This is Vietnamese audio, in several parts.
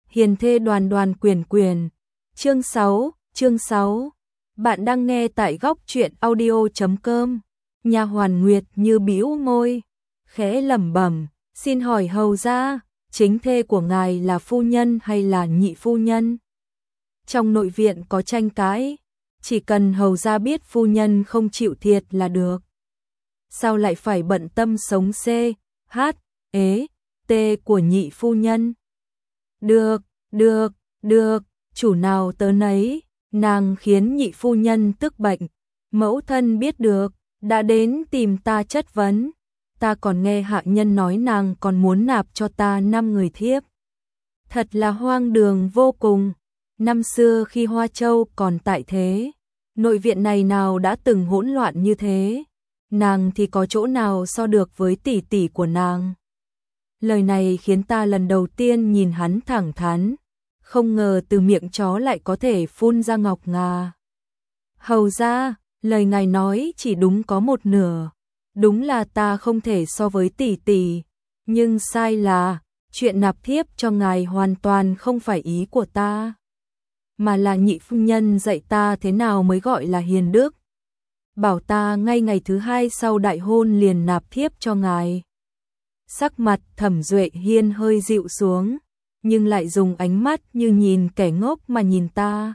Hiền thê đoàn đoàn quyền quyền. Chương 6. Bạn đang nghe tại góc truyện audio.com. Nha hoàn Nguyệt Như bĩu môi, khẽ lẩm bẩm, xin hỏi hầu gia, chính thê của ngài là phu nhân hay là nhị phu nhân? Trong nội viện có tranh cãi, chỉ cần hầu gia biết phu nhân không chịu thiệt là được. Sao lại phải bận tâm sống C, H, ế, T của nhị phu nhân? Được, chủ nào tớ nấy, nàng khiến nhị phu nhân tức bệnh. Mẫu thân biết được, đã đến tìm ta chất vấn. Ta còn nghe hạ nhân nói nàng còn muốn nạp cho ta 5 người thiếp. Thật là hoang đường vô cùng. Năm xưa khi Hoa Châu còn tại thế, nội viện này nào đã từng hỗn loạn như thế. Nàng thì có chỗ nào so được với tỷ tỷ của nàng. Lời này khiến ta lần đầu tiên nhìn hắn thẳng thắn, không ngờ từ miệng chó lại có thể phun ra ngọc ngà. Hầu gia, lời ngài nói chỉ đúng có một nửa. Đúng là ta không thể so với tỷ tỷ, nhưng sai là chuyện nạp thiếp cho ngài hoàn toàn không phải ý của ta, mà là nhị phu nhân dạy ta thế nào mới gọi là hiền đức. Bảo ta ngay ngày thứ 2 sau đại hôn liền nạp thiếp cho ngài. Sắc mặt Thẩm Duệ Hiên hơi dịu xuống, nhưng lại dùng ánh mắt như nhìn kẻ ngốc mà nhìn ta.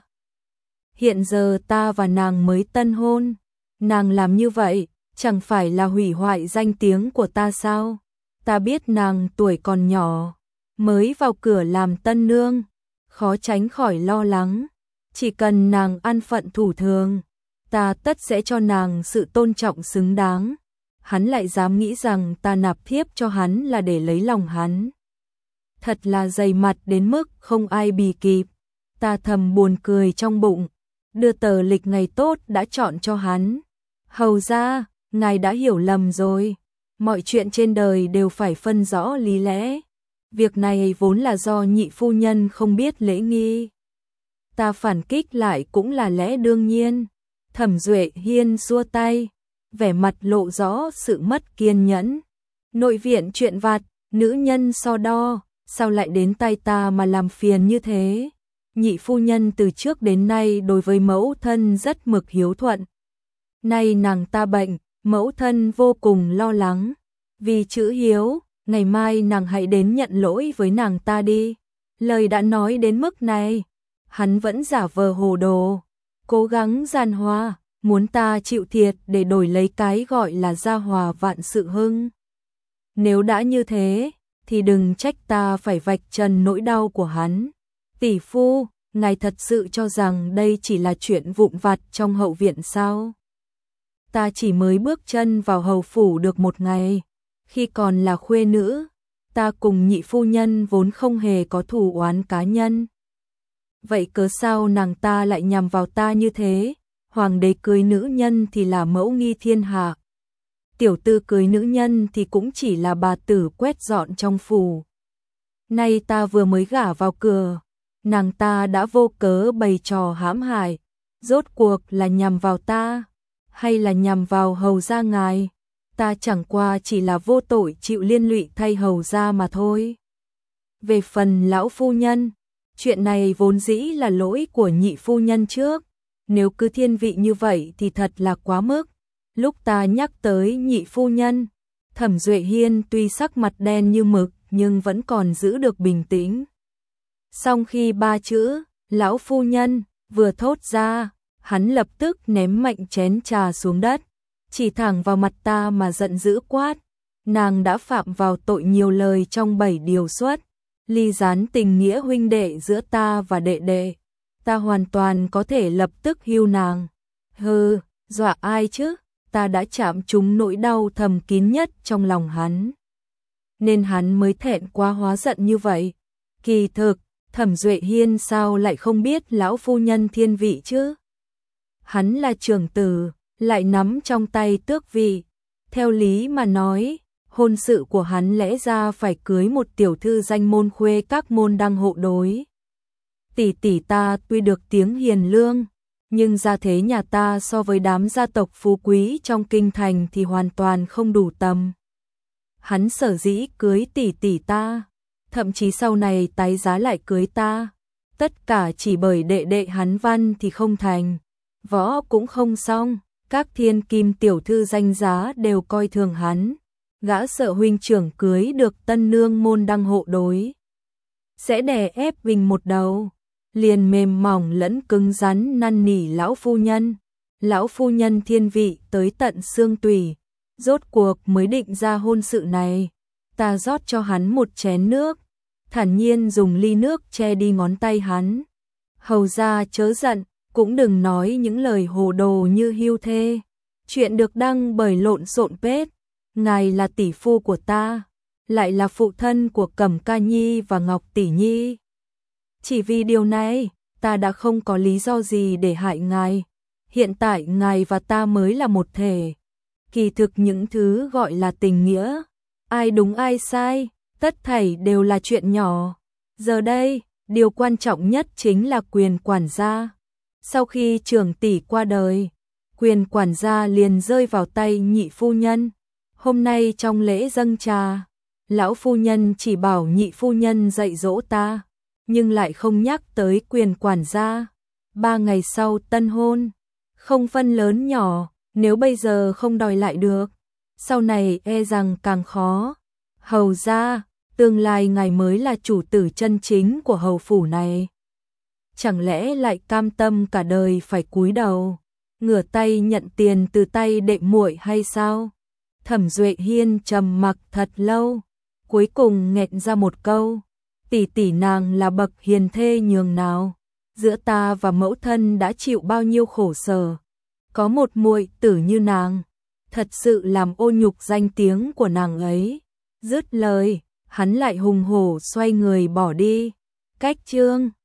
Hiện giờ ta và nàng mới tân hôn, nàng làm như vậy chẳng phải là hủy hoại danh tiếng của ta sao? Ta biết nàng tuổi còn nhỏ, mới vào cửa làm tân nương, khó tránh khỏi lo lắng. Chỉ cần nàng an phận thủ thường, ta tất sẽ cho nàng sự tôn trọng xứng đáng. Hắn lại dám nghĩ rằng ta nạp thiếp cho hắn là để lấy lòng hắn. Thật là dày mặt đến mức không ai bì kịp. Ta thầm buồn cười trong bụng, đưa tờ lịch ngày tốt đã chọn cho hắn. Hầu gia, ngài đã hiểu lầm rồi. Mọi chuyện trên đời đều phải phân rõ lý lẽ. Việc này vốn là do nhị phu nhân không biết lễ nghi. Ta phản kích lại cũng là lẽ đương nhiên. Thẩm Duệ Hiên xua tay, vẻ mặt lộ rõ sự mất kiên nhẫn. Nội viện chuyện vặt, nữ nhân so đo, sao lại đến tay ta mà làm phiền như thế? Nhị phu nhân từ trước đến nay đối với mẫu thân rất mực hiếu thuận. Nay nàng ta bệnh, mẫu thân vô cùng lo lắng. Vì chữ hiếu, ngày mai nàng hãy đến nhận lỗi với nàng ta đi. Lời đã nói đến mức này, hắn vẫn giả vờ hồ đồ, cố gắng giàn hòa, muốn ta chịu thiệt để đổi lấy cái gọi là gia hòa vạn sự hưng. Nếu đã như thế, thì đừng trách ta phải vạch trần nỗi đau của hắn. Tỷ phu, ngài thật sự cho rằng đây chỉ là chuyện vụn vặt trong hậu viện sao? Ta chỉ mới bước chân vào hầu phủ được 1 ngày, khi còn là khuê nữ, ta cùng nhị phu nhân vốn không hề có thù oán cá nhân. Vậy cớ sao nàng ta lại nhằm vào ta như thế? Hoàng đế cưới nữ nhân thì là mẫu nghi thiên hạ. Tiểu tư cưới nữ nhân thì cũng chỉ là bà tử quét dọn trong phủ. Nay ta vừa mới gả vào cửa, nàng ta đã vô cớ bày trò hãm hại. Rốt cuộc là nhằm vào ta, hay là nhằm vào hầu gia ngài? Ta chẳng qua chỉ là vô tội chịu liên lụy thay hầu gia mà thôi. Về phần lão phu nhân, chuyện này vốn dĩ là lỗi của nhị phu nhân trước. Nếu cứ thiên vị như vậy thì thật là quá mức. Lúc ta nhắc tới nhị phu nhân, Thẩm Duệ Hiên tuy sắc mặt đen như mực nhưng vẫn còn giữ được bình tĩnh. Song khi 3 chữ lão phu nhân vừa thốt ra, hắn lập tức ném mạnh chén trà xuống đất, chỉ thẳng vào mặt ta mà giận dữ quát. Nàng đã phạm vào tội nhiều lời trong 7 điều suất, ly gián tình nghĩa huynh đệ giữa ta và đệ đệ. Ta hoàn toàn có thể lập tức hưu nàng. Hừ, dọa ai chứ? Ta đã chạm trúng nỗi đau thầm kín nhất trong lòng hắn, nên hắn mới thẹn quá hóa giận như vậy. Kỳ thực, Thẩm Duệ Hiên sao lại không biết lão phu nhân thiên vị chứ? Hắn là trưởng tử, lại nắm trong tay tước vị. Theo lý mà nói, hôn sự của hắn lẽ ra phải cưới một tiểu thư danh môn khuê các môn đăng hộ đối. Tỷ tỷ ta tuy được tiếng hiền lương, nhưng gia thế nhà ta so với đám gia tộc phú quý trong kinh thành thì hoàn toàn không đủ tầm. Hắn sở dĩ cưới tỷ tỷ ta, thậm chí sau này tái giá lại cưới ta. Tất cả chỉ bởi đệ đệ hắn văn thì không thành, võ cũng không xong, các thiên kim tiểu thư danh giá đều coi thường hắn. Gã sợ huynh trưởng cưới được tân nương môn đăng hộ đối sẽ đè ép mình một đầu, liền mềm mỏng lẫn cứng rắn năn nỉ lão phu nhân. Lão phu nhân thiên vị tới tận xương tủy, rốt cuộc mới định ra hôn sự này. Ta rót cho hắn một chén nước, thản nhiên dùng ly nước che đi ngón tay hắn. Hầu gia chớ giận, cũng đừng nói những lời hồ đồ như hưu thê. Chuyện được đăng bởi Lộn Xộn Page. Ngài là tỷ phu của ta, lại là phụ thân của Cẩm Ca Nhi và Ngọc Tỷ Nhi. Chỉ vì điều này, ta đã không có lý do gì để hại ngài. Hiện tại ngài và ta mới là một thể. Kỳ thực những thứ gọi là tình nghĩa, ai đúng ai sai, tất thảy đều là chuyện nhỏ. Giờ đây, điều quan trọng nhất chính là quyền quản gia. Sau khi trưởng tỷ qua đời, quyền quản gia liền rơi vào tay nhị phu nhân. Hôm nay trong lễ dâng trà, lão phu nhân chỉ bảo nhị phu nhân dạy dỗ ta, nhưng lại không nhắc tới quyền quản gia. 3 ngày sau tân hôn, không phân lớn nhỏ, nếu bây giờ không đòi lại được, sau này e rằng càng khó. Hầu gia, tương lai ngài mới là chủ tử chân chính của hầu phủ này. Chẳng lẽ lại cam tâm cả đời phải cúi đầu, ngửa tay nhận tiền từ tay đệ muội hay sao? Thẩm Duệ Hiên trầm mặc thật lâu, cuối cùng nghẹn ra một câu, tỷ tỷ nàng là bậc hiền thê nhường nào, giữa ta và mẫu thân đã chịu bao nhiêu khổ sở, có một muội tử như nàng, thật sự làm ô nhục danh tiếng của nàng ấy. Dứt lời, hắn lại hùng hổ xoay người bỏ đi. Cách chương